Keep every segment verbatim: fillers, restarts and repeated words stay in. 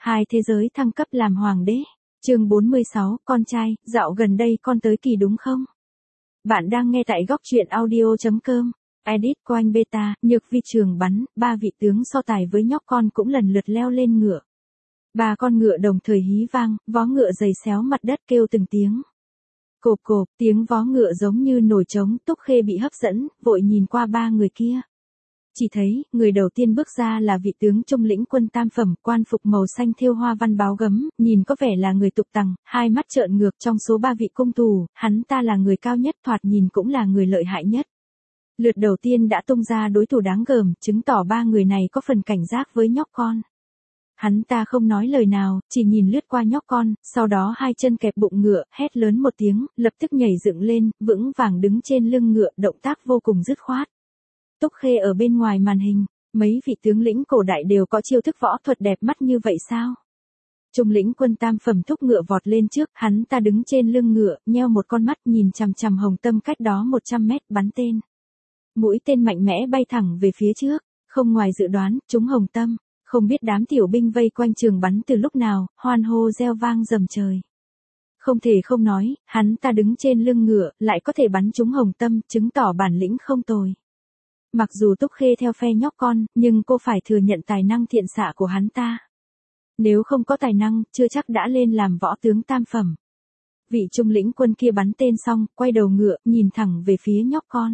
Hai thế giới thăng cấp làm hoàng đế. Chương bốn mươi sáu, con trai, dạo gần đây con tới kỳ đúng không? Bạn đang nghe tại góc truyện audio chấm com. Edit Coin Beta, Nhược Vi trường bắn, ba vị tướng so tài với nhóc con cũng lần lượt leo lên ngựa. Ba con ngựa đồng thời hí vang, vó ngựa giày xéo mặt đất kêu từng tiếng. Cộp cộp, tiếng vó ngựa giống như nổi trống, Túc Khê bị hấp dẫn, vội nhìn qua ba người kia. Chỉ thấy, người đầu tiên bước ra là vị tướng trung lĩnh quân tam phẩm, quan phục màu xanh thêu hoa văn báo gấm, nhìn có vẻ là người tục tằng, hai mắt trợn ngược trong số ba vị cung tù, hắn ta là người cao nhất, thoạt nhìn cũng là người lợi hại nhất. Lượt đầu tiên đã tung ra đối thủ đáng gờm, chứng tỏ ba người này có phần cảnh giác với nhóc con. Hắn ta không nói lời nào, chỉ nhìn lướt qua nhóc con, sau đó hai chân kẹp bụng ngựa, hét lớn một tiếng, lập tức nhảy dựng lên, vững vàng đứng trên lưng ngựa, động tác vô cùng dứt khoát. Túc Khê ở bên ngoài màn hình, mấy vị tướng lĩnh cổ đại đều có chiêu thức võ thuật đẹp mắt như vậy sao? Trung lĩnh quân tam phẩm thúc ngựa vọt lên trước, hắn ta đứng trên lưng ngựa, nheo một con mắt nhìn chằm chằm Hồng Tâm cách đó một trăm mét, bắn tên. Mũi tên mạnh mẽ bay thẳng về phía trước, không ngoài dự đoán, trúng Hồng Tâm, không biết đám tiểu binh vây quanh trường bắn từ lúc nào, hoan hô reo vang rầm trời. Không thể không nói, hắn ta đứng trên lưng ngựa, lại có thể bắn trúng Hồng Tâm, chứng tỏ bản lĩnh không tồi. Mặc dù Túc Khê theo phe nhóc con, nhưng cô phải thừa nhận tài năng thiện xạ của hắn ta. Nếu không có tài năng, chưa chắc đã lên làm võ tướng tam phẩm. Vị trung lĩnh quân kia bắn tên xong, quay đầu ngựa, nhìn thẳng về phía nhóc con.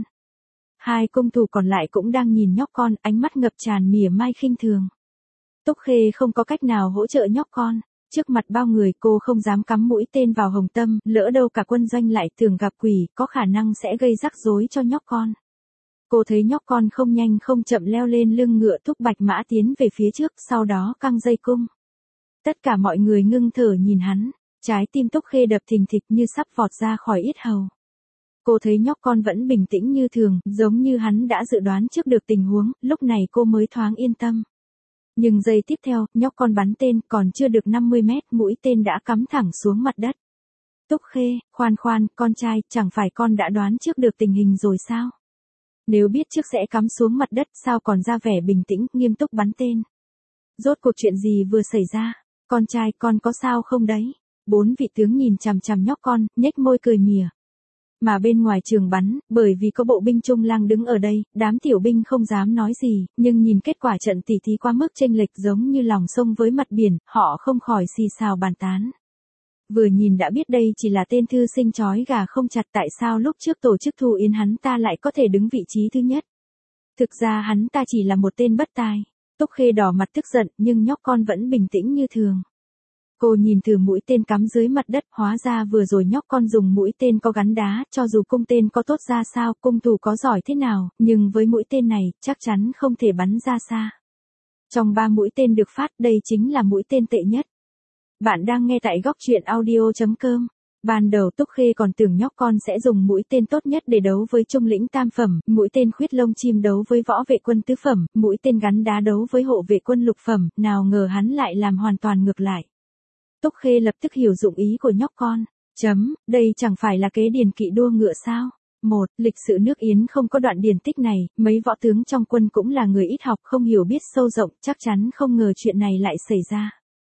Hai cung thủ còn lại cũng đang nhìn nhóc con, ánh mắt ngập tràn mỉa mai khinh thường. Túc Khê không có cách nào hỗ trợ nhóc con. Trước mặt bao người cô không dám cắm mũi tên vào Hồng Tâm, lỡ đâu cả quân doanh lại tưởng gặp quỷ, có khả năng sẽ gây rắc rối cho nhóc con. Cô thấy nhóc con không nhanh không chậm leo lên lưng ngựa thúc bạch mã tiến về phía trước, sau đó căng dây cung. Tất cả mọi người ngưng thở nhìn hắn, trái tim Túc Khê đập thình thịch như sắp vọt ra khỏi yết hầu. Cô thấy nhóc con vẫn bình tĩnh như thường, giống như hắn đã dự đoán trước được tình huống, lúc này cô mới thoáng yên tâm. Nhưng giây tiếp theo, nhóc con bắn tên, còn chưa được năm mươi mét, mũi tên đã cắm thẳng xuống mặt đất. Túc Khê, khoan khoan, con trai, chẳng phải con đã đoán trước được tình hình rồi sao? Nếu biết trước sẽ cắm xuống mặt đất, sao còn ra vẻ bình tĩnh, nghiêm túc bắn tên? Rốt cuộc chuyện gì vừa xảy ra? Con trai, con có sao không đấy? Bốn vị tướng nhìn chằm chằm nhóc con, nhếch môi cười mỉa. Mà bên ngoài trường bắn, bởi vì có bộ binh Trung Lang đứng ở đây, đám tiểu binh không dám nói gì, nhưng nhìn kết quả trận tỉ thí quá mức chênh lệch giống như lòng sông với mặt biển, họ không khỏi xì xào bàn tán. Vừa nhìn đã biết đây chỉ là tên thư sinh chói gà không chặt, tại sao lúc trước tổ chức thu yến hắn ta lại có thể đứng vị trí thứ nhất. Thực ra hắn ta chỉ là một tên bất tài. Túc Khê đỏ mặt tức giận, nhưng nhóc con vẫn bình tĩnh như thường. Cô nhìn thử mũi tên cắm dưới mặt đất, hóa ra vừa rồi nhóc con dùng mũi tên có gắn đá, cho dù cung tên có tốt ra sao, cung thủ có giỏi thế nào, nhưng với mũi tên này, chắc chắn không thể bắn ra xa. Trong ba mũi tên được phát, đây chính là mũi tên tệ nhất. Bạn đang nghe tại góc truyện audio chấm com. Ban đầu Túc Khê còn tưởng nhóc con sẽ dùng mũi tên tốt nhất để đấu với trung lĩnh tam phẩm, mũi tên khuyết lông chim đấu với võ vệ quân tứ phẩm, mũi tên gắn đá đấu với hộ vệ quân lục phẩm, nào ngờ hắn lại làm hoàn toàn ngược lại. Túc Khê lập tức hiểu dụng ý của nhóc con. Chấm, đây chẳng phải là kế điền kỵ đua ngựa sao? Một, lịch sử nước Yến không có đoạn điển tích này, mấy võ tướng trong quân cũng là người ít học không hiểu biết sâu rộng, chắc chắn không ngờ chuyện này lại xảy ra.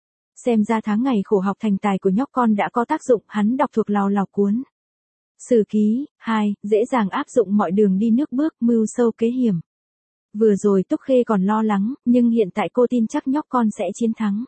Xem ra tháng ngày khổ học thành tài của nhóc con đã có tác dụng, hắn đọc thuộc lào lào cuốn. Sử ký, hai, dễ dàng áp dụng mọi đường đi nước bước, mưu sâu kế hiểm. Vừa rồi Túc Khê còn lo lắng, nhưng hiện tại cô tin chắc nhóc con sẽ chiến thắng.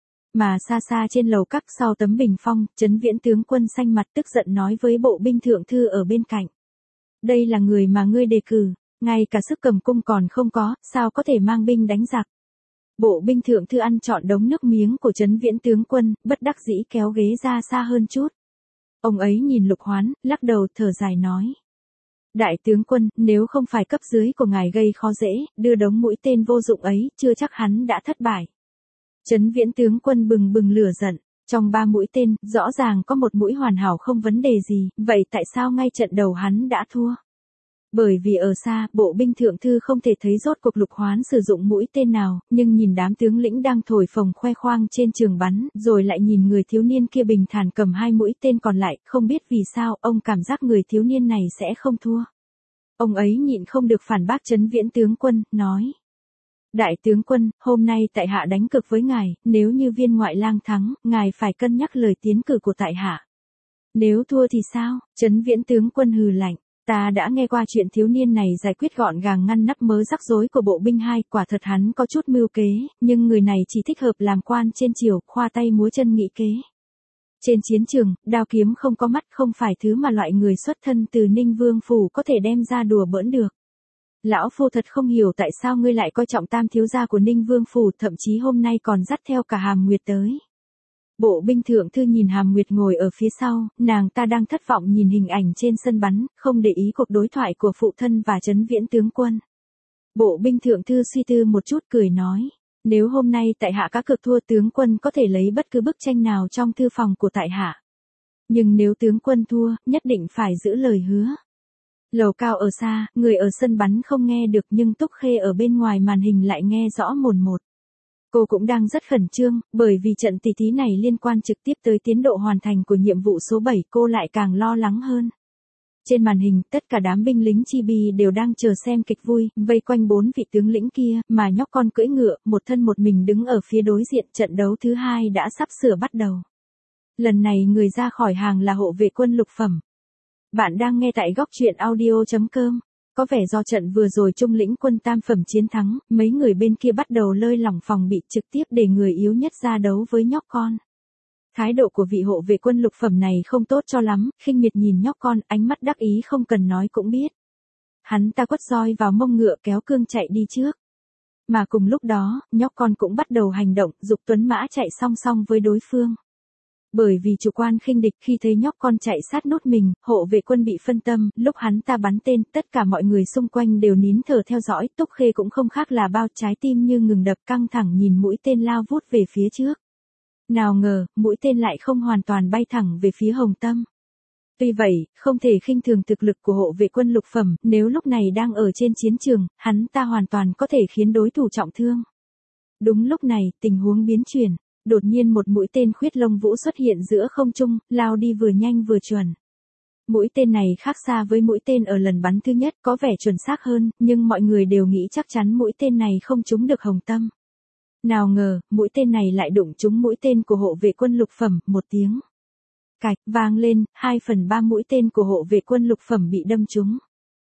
Mà xa xa trên lầu các sau tấm bình phong, Trấn Viễn tướng quân xanh mặt tức giận nói với bộ binh thượng thư ở bên cạnh. Đây là người mà ngươi đề cử, ngay cả sức cầm cung còn không có, sao có thể mang binh đánh giặc. Bộ binh thượng thư ăn trọn đống nước miếng của Trấn Viễn tướng quân, bất đắc dĩ kéo ghế ra xa hơn chút. Ông ấy nhìn Lục Hoán, lắc đầu thở dài nói. Đại tướng quân, nếu không phải cấp dưới của ngài gây khó dễ, đưa đống mũi tên vô dụng ấy, chưa chắc hắn đã thất bại. Trấn Viễn tướng quân bừng bừng lửa giận, trong ba mũi tên, rõ ràng có một mũi hoàn hảo không vấn đề gì, vậy tại sao ngay trận đầu hắn đã thua? Bởi vì ở xa, bộ binh thượng thư không thể thấy rốt cuộc Lục Hoán sử dụng mũi tên nào, nhưng nhìn đám tướng lĩnh đang thổi phồng khoe khoang trên trường bắn, rồi lại nhìn người thiếu niên kia bình thản cầm hai mũi tên còn lại, không biết vì sao, ông cảm giác người thiếu niên này sẽ không thua. Ông ấy nhịn không được phản bác Trấn Viễn tướng quân, nói. Đại tướng quân, hôm nay tại hạ đánh cược với ngài, nếu như viên ngoại lang thắng, ngài phải cân nhắc lời tiến cử của tại hạ. Nếu thua thì sao? Trấn Viễn tướng quân hừ lạnh. Ta đã nghe qua chuyện thiếu niên này giải quyết gọn gàng ngăn nắp mớ rắc rối của bộ binh hai, quả thật hắn có chút mưu kế, nhưng người này chỉ thích hợp làm quan trên triều, khoa tay múa chân nghĩ kế. Trên chiến trường, đao kiếm không có mắt không phải thứ mà loại người xuất thân từ Ninh Vương phủ có thể đem ra đùa bỡn được. Lão phu thật không hiểu tại sao ngươi lại coi trọng tam thiếu gia của Ninh Vương phủ, thậm chí hôm nay còn dắt theo cả Hàm Nguyệt tới. Bộ binh thượng thư nhìn Hàm Nguyệt ngồi ở phía sau, nàng ta đang thất vọng nhìn hình ảnh trên sân bắn, không để ý cuộc đối thoại của phụ thân và Trấn Viễn tướng quân. Bộ binh thượng thư suy tư một chút cười nói, nếu hôm nay tại hạ cá cược thua, tướng quân có thể lấy bất cứ bức tranh nào trong thư phòng của tại hạ. Nhưng nếu tướng quân thua, nhất định phải giữ lời hứa. Lầu cao ở xa, người ở sân bắn không nghe được nhưng Túc Khê ở bên ngoài màn hình lại nghe rõ mồn một. Cô cũng đang rất khẩn trương, bởi vì trận tỷ thí này liên quan trực tiếp tới tiến độ hoàn thành của nhiệm vụ số bảy, cô lại càng lo lắng hơn. Trên màn hình, tất cả đám binh lính Chibi đều đang chờ xem kịch vui, vây quanh bốn vị tướng lĩnh kia, mà nhóc con cưỡi ngựa, một thân một mình đứng ở phía đối diện. Trận đấu thứ hai đã sắp sửa bắt đầu. Lần này người ra khỏi hàng là hộ vệ quân lục phẩm. Bạn đang nghe tại góc truyện audio chấm com. Có vẻ do trận vừa rồi Trung lĩnh quân tam phẩm chiến thắng, mấy người bên kia bắt đầu lơi lỏng phòng bị, trực tiếp để người yếu nhất ra đấu với nhóc con. Thái độ của vị hộ vệ quân lục phẩm này không tốt cho lắm, khinh miệt nhìn nhóc con, ánh mắt đắc ý không cần nói cũng biết. Hắn ta quất roi vào mông ngựa kéo cương chạy đi trước. Mà cùng lúc đó, nhóc con cũng bắt đầu hành động, giục tuấn mã chạy song song với đối phương. Bởi vì chủ quan khinh địch, khi thấy nhóc con chạy sát nút mình, hộ vệ quân bị phân tâm, lúc hắn ta bắn tên, tất cả mọi người xung quanh đều nín thở theo dõi, Túc Khê cũng không khác là bao, trái tim như ngừng đập, căng thẳng nhìn mũi tên lao vút về phía trước. Nào ngờ, mũi tên lại không hoàn toàn bay thẳng về phía Hồng Tâm. Tuy vậy, không thể khinh thường thực lực của hộ vệ quân lục phẩm, nếu lúc này đang ở trên chiến trường, hắn ta hoàn toàn có thể khiến đối thủ trọng thương. Đúng lúc này, tình huống biến chuyển. Đột nhiên một mũi tên khuyết lông vũ xuất hiện giữa không trung, lao đi vừa nhanh vừa chuẩn. Mũi tên này khác xa với mũi tên ở lần bắn thứ nhất, có vẻ chuẩn xác hơn, nhưng mọi người đều nghĩ chắc chắn mũi tên này không trúng được Hồng Tâm. Nào ngờ, mũi tên này lại đụng trúng mũi tên của hộ vệ quân lục phẩm, một tiếng cạch vang lên, hai phần ba mũi tên của hộ vệ quân lục phẩm bị đâm trúng.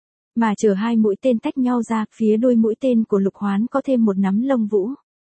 Mà chờ hai mũi tên tách nhau ra, phía đuôi mũi tên của Lục Hoán có thêm một nắm lông vũ.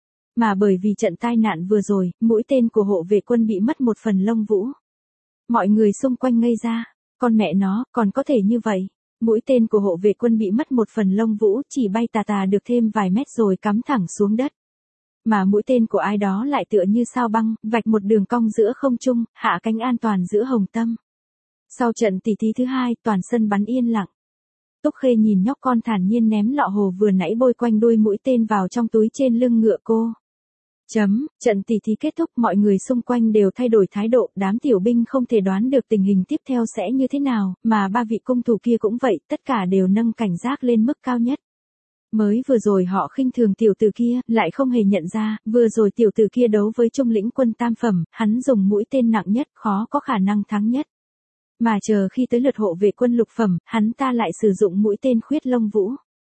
Mà bởi vì trận tai nạn vừa rồi, mũi tên của hộ vệ quân bị mất một phần lông vũ. Mọi người xung quanh ngây ra, con mẹ nó, còn có thể như vậy. Mũi tên của hộ vệ quân bị mất một phần lông vũ, chỉ bay tà tà được thêm vài mét rồi cắm thẳng xuống đất. Mà mũi tên của ai đó lại tựa như sao băng, vạch một đường cong giữa không trung, hạ cánh an toàn giữa Hồng Tâm. Sau trận tỷ thí thứ hai, toàn sân bắn yên lặng. Túc Khê nhìn nhóc con thản nhiên ném lọ hồ vừa nãy bôi quanh đuôi mũi tên vào trong túi trên lưng ngựa cô. Chấm, trận tỷ thí kết thúc, mọi người xung quanh đều thay đổi thái độ, đám tiểu binh không thể đoán được tình hình tiếp theo sẽ như thế nào, mà ba vị cung thủ kia cũng vậy, tất cả đều nâng cảnh giác lên mức cao nhất. Mới vừa rồi họ khinh thường tiểu tử kia, lại không hề nhận ra, vừa rồi tiểu tử kia đấu với Trung lĩnh quân tam phẩm, hắn dùng mũi tên nặng nhất, khó có khả năng thắng nhất. Mà chờ khi tới lượt hộ vệ quân lục phẩm, hắn ta lại sử dụng mũi tên khuyết lông vũ.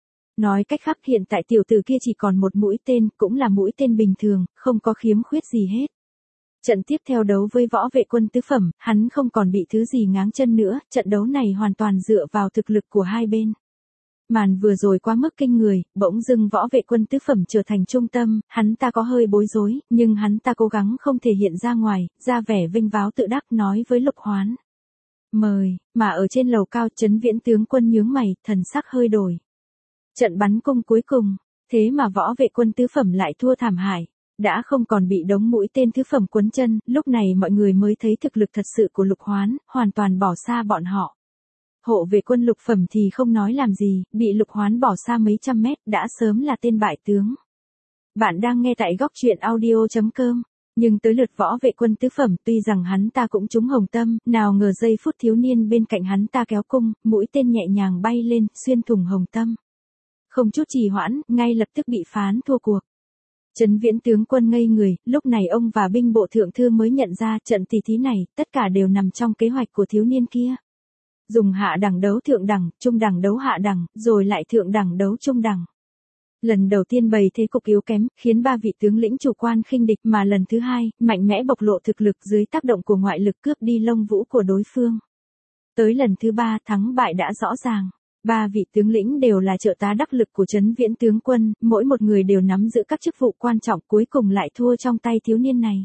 Nói cách khác, hiện tại tiểu tử kia chỉ còn một mũi tên, cũng là mũi tên bình thường, không có khiếm khuyết gì hết. Trận tiếp theo đấu với võ vệ quân tứ phẩm, hắn không còn bị thứ gì ngáng chân nữa, trận đấu này hoàn toàn dựa vào thực lực của hai bên. Màn vừa rồi quá mức kinh người, bỗng dưng võ vệ quân tứ phẩm trở thành trung tâm, hắn ta có hơi bối rối, nhưng hắn ta cố gắng không thể hiện ra ngoài, ra vẻ vinh váo tự đắc nói với Lục Hoán. Mời, mà ở trên lầu cao, Trấn Viễn tướng quân nhướng mày, thần sắc hơi đổi. Trận bắn cung cuối cùng, thế mà võ vệ quân tứ phẩm lại thua thảm hại, đã không còn bị đống mũi tên tứ phẩm quấn chân, lúc này mọi người mới thấy thực lực thật sự của Lục Hoán, hoàn toàn bỏ xa bọn họ. Hộ vệ quân lục phẩm thì không nói làm gì, bị Lục Hoán bỏ xa mấy trăm mét, đã sớm là tên bại tướng. Bạn đang nghe tại góc truyện audio chấm com. Nhưng tới lượt võ vệ quân tứ phẩm, tuy rằng hắn ta cũng trúng Hồng Tâm, nào ngờ giây phút thiếu niên bên cạnh hắn ta kéo cung, mũi tên nhẹ nhàng bay lên, xuyên thủng Hồng Tâm. Không chút trì hoãn, ngay lập tức bị phán thua cuộc. Trấn Viễn tướng quân ngây người, lúc này ông và binh bộ thượng thư mới nhận ra trận tỷ thí này, tất cả đều nằm trong kế hoạch của thiếu niên kia. Dùng hạ đẳng đấu thượng đẳng, trung đẳng đấu hạ đẳng, rồi lại thượng đẳng đấu trung đẳng. Lần đầu tiên bày thế cục yếu kém, khiến ba vị tướng lĩnh chủ quan khinh địch, mà lần thứ hai, mạnh mẽ bộc lộ thực lực dưới tác động của ngoại lực cướp đi lông vũ của đối phương. Tới lần thứ ba, thắng bại đã rõ ràng. Ba vị tướng lĩnh đều là trợ tá đắc lực của Trấn Viễn tướng quân, mỗi một người đều nắm giữ các chức vụ quan trọng, cuối cùng lại thua trong tay thiếu niên này.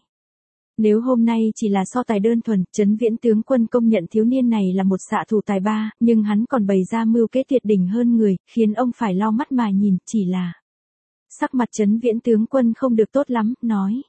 Nếu hôm nay chỉ là so tài đơn thuần, Trấn Viễn tướng quân công nhận thiếu niên này là một xạ thủ tài ba, nhưng hắn còn bày ra mưu kế tuyệt đỉnh hơn người, khiến ông phải lau mắt mà nhìn, chỉ là sắc mặt Trấn Viễn tướng quân không được tốt lắm, nói: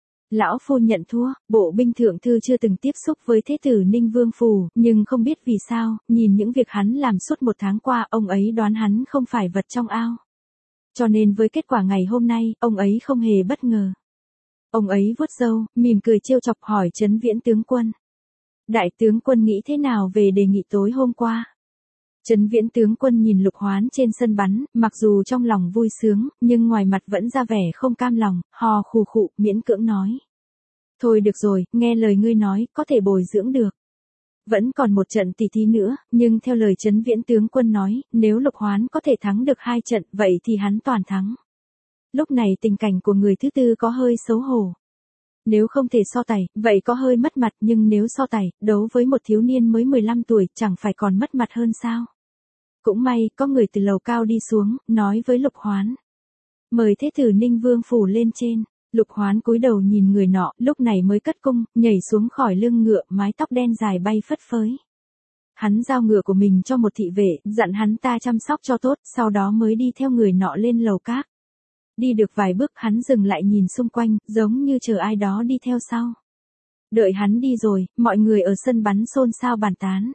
Lão phu nhận thua, bộ binh thượng thư chưa từng tiếp xúc với thế tử Ninh Vương Phủ, nhưng không biết vì sao, nhìn những việc hắn làm suốt một tháng qua, ông ấy đoán hắn không phải vật trong ao. Cho nên với kết quả ngày hôm nay, ông ấy không hề bất ngờ. Ông ấy vuốt râu, mỉm cười trêu chọc hỏi Trấn Viễn tướng quân: Đại tướng quân nghĩ thế nào về đề nghị tối hôm qua? Trấn Viễn tướng quân nhìn Lục Hoán trên sân bắn, mặc dù trong lòng vui sướng, nhưng ngoài mặt vẫn ra vẻ không cam lòng, hò khù khụ, miễn cưỡng nói: Thôi được rồi, nghe lời ngươi nói, có thể bồi dưỡng được. Vẫn còn một trận tỷ thí nữa, nhưng theo lời Trấn Viễn tướng quân nói, nếu Lục Hoán có thể thắng được hai trận, vậy thì hắn toàn thắng. Lúc này tình cảnh của người thứ tư có hơi xấu hổ. Nếu không thể so tài, vậy có hơi mất mặt, nhưng nếu so tài, đấu với một thiếu niên mới mười lăm tuổi, chẳng phải còn mất mặt hơn sao? Cũng may, có người từ lầu cao đi xuống, nói với Lục Hoán: Mời thế tử Ninh Vương Phủ lên trên. Lục Hoán cúi đầu nhìn người nọ, lúc này mới cất cung, nhảy xuống khỏi lưng ngựa, mái tóc đen dài bay phất phới. Hắn giao ngựa của mình cho một thị vệ, dặn hắn ta chăm sóc cho tốt, sau đó mới đi theo người nọ lên lầu các. Đi được vài bước hắn dừng lại nhìn xung quanh, giống như chờ ai đó đi theo sau. Đợi hắn đi rồi, mọi người ở sân bắn xôn xao bàn tán.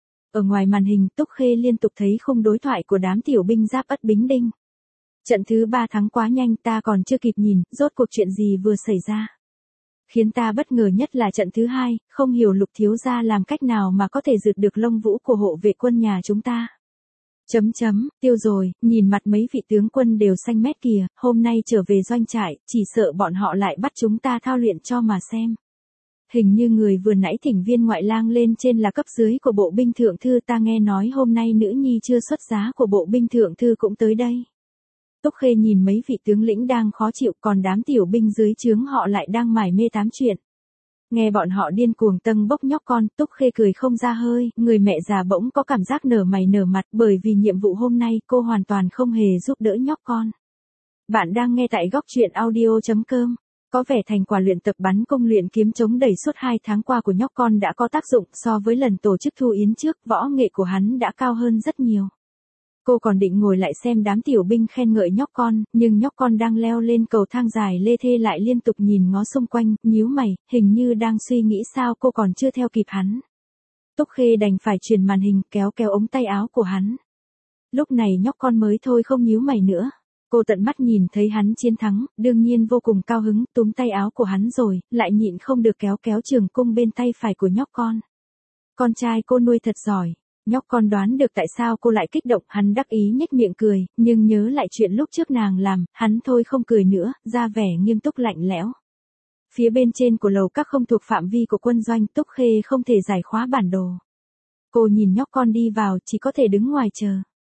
Ở ngoài màn hình, Túc Khê liên tục thấy khung đối thoại của đám tiểu binh Giáp Ất Bính Đinh. Trận thứ ba thắng quá nhanh, ta còn chưa kịp nhìn, rốt cuộc chuyện gì vừa xảy ra. Khiến ta bất ngờ nhất là trận thứ hai, không hiểu Lục thiếu gia làm cách nào mà có thể rượt được lông vũ của hộ vệ quân nhà chúng ta. Chấm chấm, tiêu rồi, nhìn mặt mấy vị tướng quân đều xanh mét kìa, hôm nay trở về doanh trại, chỉ sợ bọn họ lại bắt chúng ta thao luyện cho mà xem. Hình như người vừa nãy thỉnh viên ngoại lang lên trên là cấp dưới của bộ binh thượng thư, ta nghe nói hôm nay nữ nhi chưa xuất giá của bộ binh thượng thư cũng tới đây. Túc Khê nhìn mấy vị tướng lĩnh đang khó chịu, còn đám tiểu binh dưới trướng họ lại đang mải mê tám chuyện. Nghe bọn họ điên cuồng tâng bốc nhóc con, Túc Khê cười không ra hơi, người mẹ già bỗng có cảm giác nở mày nở mặt, bởi vì nhiệm vụ hôm nay cô hoàn toàn không hề giúp đỡ nhóc con. Bạn đang nghe tại góc truyện audio chấm com. Có vẻ thành quả luyện tập bắn cung luyện kiếm chống đẩy suốt hai tháng qua của nhóc con đã có tác dụng, so với lần tổ chức thu yến trước, võ nghệ của hắn đã cao hơn rất nhiều. Cô còn định ngồi lại xem đám tiểu binh khen ngợi nhóc con, nhưng nhóc con đang leo lên cầu thang dài lê thê lại liên tục nhìn ngó xung quanh, nhíu mày, hình như đang suy nghĩ sao cô còn chưa theo kịp hắn. Túc Khê đành phải chuyển màn hình, kéo kéo ống tay áo của hắn. Lúc này nhóc con mới thôi không nhíu mày nữa. Cô tận mắt nhìn thấy hắn chiến thắng, đương nhiên vô cùng cao hứng, túm tay áo của hắn rồi, lại nhịn không được kéo kéo trường cung bên tay phải của nhóc con. Con trai cô nuôi thật giỏi. Nhóc con đoán được tại sao cô lại kích động, hắn đắc ý nhếch miệng cười, nhưng nhớ lại chuyện lúc trước nàng làm, hắn thôi không cười nữa, ra vẻ nghiêm túc lạnh lẽo. Phía bên trên của lầu các không thuộc phạm vi của quân doanh, Túc Khê không thể giải khóa bản đồ. Cô nhìn nhóc con đi vào, chỉ có thể đứng ngoài chờ.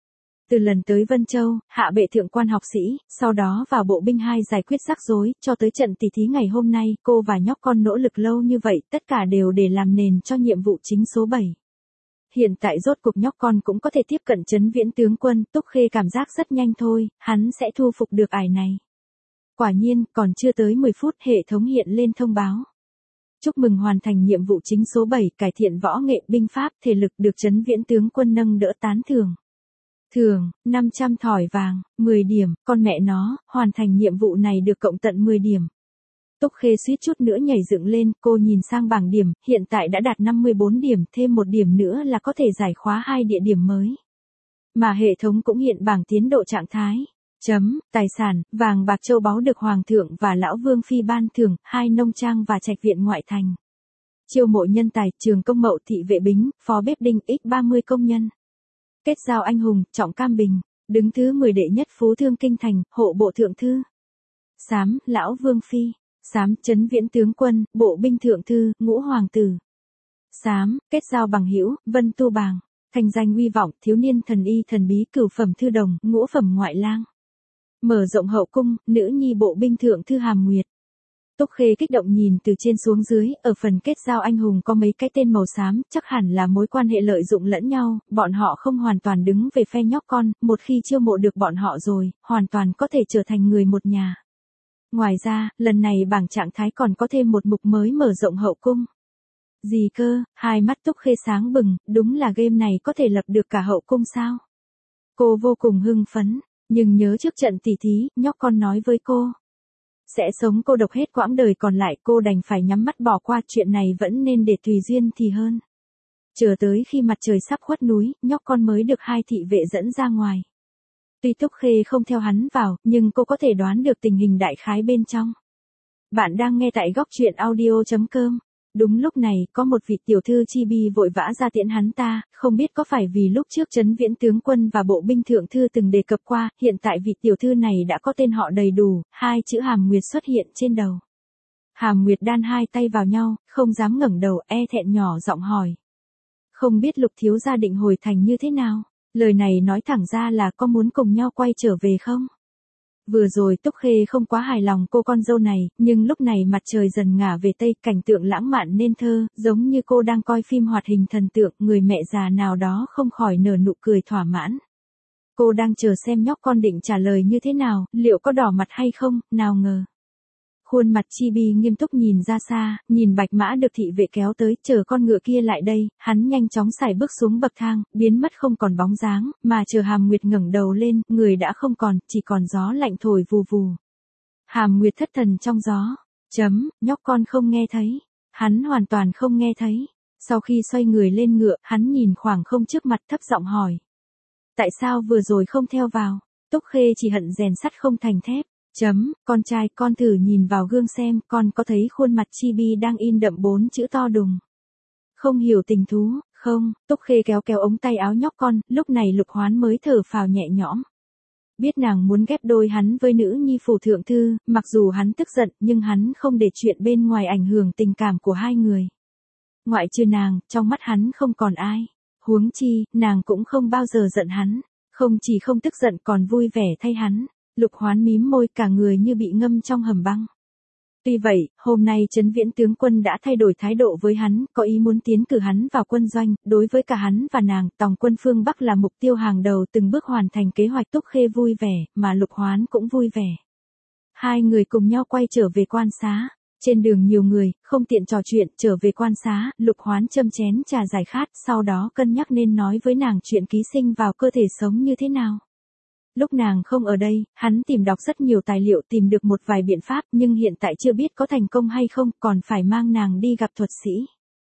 Từ lần tới Vân Châu, hạ bệ thượng quan học sĩ, sau đó vào bộ binh hai giải quyết rắc rối, cho tới trận tỷ thí ngày hôm nay, cô và nhóc con nỗ lực lâu như vậy, tất cả đều để làm nền cho nhiệm vụ chính số bảy. Hiện tại rốt cuộc nhóc con cũng có thể tiếp cận Trấn Viễn tướng quân, Túc Khê cảm giác rất nhanh thôi, hắn sẽ thu phục được ải này. Quả nhiên, còn chưa tới mười phút, hệ thống hiện lên thông báo. Chúc mừng hoàn thành nhiệm vụ chính số bảy, cải thiện võ nghệ, binh pháp, thể lực được Trấn Viễn tướng quân nâng đỡ tán thưởng. Thường, năm trăm thỏi vàng, mười điểm, con mẹ nó, hoàn thành nhiệm vụ này được cộng tận mười điểm. Túc Khê suýt chút nữa nhảy dựng lên, cô nhìn sang bảng điểm, hiện tại đã đạt năm mươi bốn điểm, thêm một điểm nữa là có thể giải khóa hai địa điểm mới. Mà hệ thống cũng hiện bảng tiến độ trạng thái. Chấm, tài sản, vàng bạc châu báu được Hoàng thượng và Lão Vương Phi ban thưởng, hai nông trang và trạch viện ngoại thành. Chiêu mộ nhân tài, trường công mậu thị vệ bính, phó bếp đinh, x ba mươi công nhân. Kết giao anh hùng, trọng cam bình, đứng thứ mười đệ nhất phú thương kinh thành, hộ bộ thượng thư. Sám, Lão Vương Phi. Sám, Trấn Viễn tướng quân, bộ binh thượng thư, ngũ hoàng tử. Sám, kết giao bằng hữu, Vân Tu Bàng. Thành danh uy vọng, thiếu niên thần y thần bí, cửu phẩm thư đồng, ngũ phẩm ngoại lang. Mở rộng hậu cung, nữ nhi bộ binh thượng thư Hàm Nguyệt. Túc Khê kích động nhìn từ trên xuống dưới, ở phần kết giao anh hùng có mấy cái tên màu xám, chắc hẳn là mối quan hệ lợi dụng lẫn nhau, bọn họ không hoàn toàn đứng về phe nhóc con, một khi chiêu mộ được bọn họ rồi, hoàn toàn có thể trở thành người một nhà. Ngoài ra, lần này bảng trạng thái còn có thêm một mục mới mở rộng hậu cung. Gì cơ, hai mắt Túc Khê sáng bừng, đúng là game này có thể lập được cả hậu cung sao? Cô vô cùng hưng phấn, nhưng nhớ trước trận tỉ thí, nhóc con nói với cô. Sẽ sống cô độc hết quãng đời còn lại, cô đành phải nhắm mắt bỏ qua, chuyện này vẫn nên để tùy duyên thì hơn. Chờ tới khi mặt trời sắp khuất núi, nhóc con mới được hai thị vệ dẫn ra ngoài. Tuy Túc Khê không theo hắn vào, nhưng cô có thể đoán được tình hình đại khái bên trong. Bạn đang nghe tại góc truyện audio chấm com. Đúng lúc này, có một vị tiểu thư chibi vội vã ra tiễn hắn ta, không biết có phải vì lúc trước Trấn Viễn tướng quân và bộ binh thượng thư từng đề cập qua, hiện tại vị tiểu thư này đã có tên họ đầy đủ, hai chữ Hàm Nguyệt xuất hiện trên đầu. Hàm Nguyệt đan hai tay vào nhau, không dám ngẩng đầu, e thẹn nhỏ giọng hỏi. Không biết Lục thiếu gia định hồi thành như thế nào? Lời này nói thẳng ra là có muốn cùng nhau quay trở về không? Vừa rồi Túc Khê không quá hài lòng cô con dâu này, nhưng lúc này mặt trời dần ngả về tây, cảnh tượng lãng mạn nên thơ, giống như cô đang coi phim hoạt hình thần tượng, người mẹ già nào đó không khỏi nở nụ cười thỏa mãn. Cô đang chờ xem nhóc con định trả lời như thế nào, liệu có đỏ mặt hay không, nào ngờ. Khuôn mặt Chibi nghiêm túc nhìn ra xa, nhìn bạch mã được thị vệ kéo tới, chờ con ngựa kia lại đây, hắn nhanh chóng xài bước xuống bậc thang, biến mất không còn bóng dáng, mà chờ Hàm Nguyệt ngẩng đầu lên, người đã không còn, chỉ còn gió lạnh thổi vù vù. Hàm Nguyệt thất thần trong gió, chấm, nhóc con không nghe thấy, hắn hoàn toàn không nghe thấy. Sau khi xoay người lên ngựa, hắn nhìn khoảng không trước mặt thấp giọng hỏi. Tại sao vừa rồi không theo vào? Túc Khê chỉ hận rèn sắt không thành thép. Chấm, con trai, con thử nhìn vào gương xem, con có thấy khuôn mặt Chibi đang in đậm bốn chữ to đùng. Không hiểu tình thú, không, Túc Khê kéo kéo ống tay áo nhóc con, lúc này Lục Hoán mới thở phào nhẹ nhõm. Biết nàng muốn ghép đôi hắn với nữ nhi phủ thượng thư, mặc dù hắn tức giận, nhưng hắn không để chuyện bên ngoài ảnh hưởng tình cảm của hai người. Ngoại trừ nàng, trong mắt hắn không còn ai. Huống chi, nàng cũng không bao giờ giận hắn, không chỉ không tức giận còn vui vẻ thay hắn. Lục Hoán mím môi, cả người như bị ngâm trong hầm băng. Tuy vậy, hôm nay Trấn Viễn tướng quân đã thay đổi thái độ với hắn, có ý muốn tiến cử hắn vào quân doanh, đối với cả hắn và nàng, tòng quân phương Bắc là mục tiêu hàng đầu, từng bước hoàn thành kế hoạch. Túc Khê vui vẻ, mà Lục Hoán cũng vui vẻ. Hai người cùng nhau quay trở về quan xá. Trên đường nhiều người, không tiện trò chuyện, trở về quan xá, Lục Hoán châm chén trà giải khát, sau đó cân nhắc nên nói với nàng chuyện ký sinh vào cơ thể sống như thế nào. Lúc nàng không ở đây, hắn tìm đọc rất nhiều tài liệu, tìm được một vài biện pháp, nhưng hiện tại chưa biết có thành công hay không, còn phải mang nàng đi gặp thuật sĩ.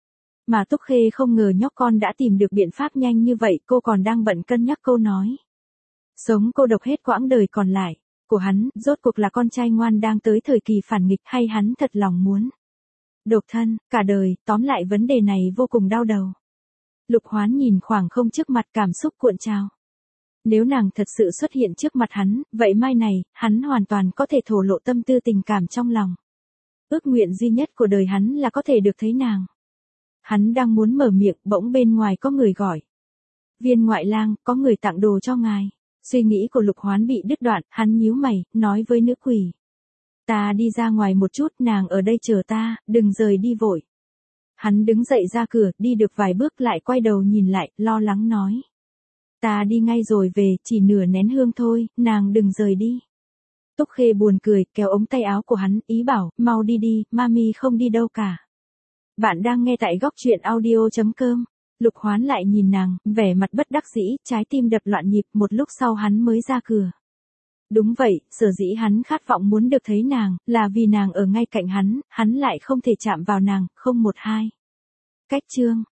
Mà Túc Khê không ngờ nhóc con đã tìm được biện pháp nhanh như vậy, cô còn đang bận cân nhắc câu nói. Sống cô độc hết quãng đời còn lại, của hắn, rốt cuộc là con trai ngoan đang tới thời kỳ phản nghịch hay hắn thật lòng muốn. Độc thân, cả đời, tóm lại vấn đề này vô cùng đau đầu. Lục Hoán nhìn khoảng không trước mặt, cảm xúc cuộn trào. Nếu nàng thật sự xuất hiện trước mặt hắn, vậy mai này, hắn hoàn toàn có thể thổ lộ tâm tư tình cảm trong lòng. Ước nguyện duy nhất của đời hắn là có thể được thấy nàng. Hắn đang muốn mở miệng, bỗng bên ngoài có người gọi. Viên ngoại lang, có người tặng đồ cho ngài. Suy nghĩ của Lục Hoán bị đứt đoạn, hắn nhíu mày, nói với nữ quỷ. Ta đi ra ngoài một chút, nàng ở đây chờ ta, đừng rời đi vội. Hắn đứng dậy ra cửa, đi được vài bước lại quay đầu nhìn lại, lo lắng nói. Ta đi ngay rồi về, chỉ nửa nén hương thôi, nàng đừng rời đi. Túc Khê buồn cười, kéo ống tay áo của hắn, ý bảo, mau đi đi, mami không đi đâu cả. Bạn đang nghe tại góc truyện audio chấm com. Lục Hoán lại nhìn nàng, vẻ mặt bất đắc dĩ, trái tim đập loạn nhịp, một lúc sau hắn mới ra cửa. Đúng vậy, sở dĩ hắn khát vọng muốn được thấy nàng, là vì nàng ở ngay cạnh hắn, hắn lại không thể chạm vào nàng, không một hai. Cách chương.